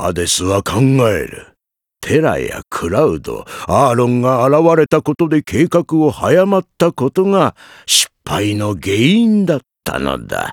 ハデスは考える。テラやクラウド、アーロンが現れたことで計画を早まったことが失敗の原因だったのだ。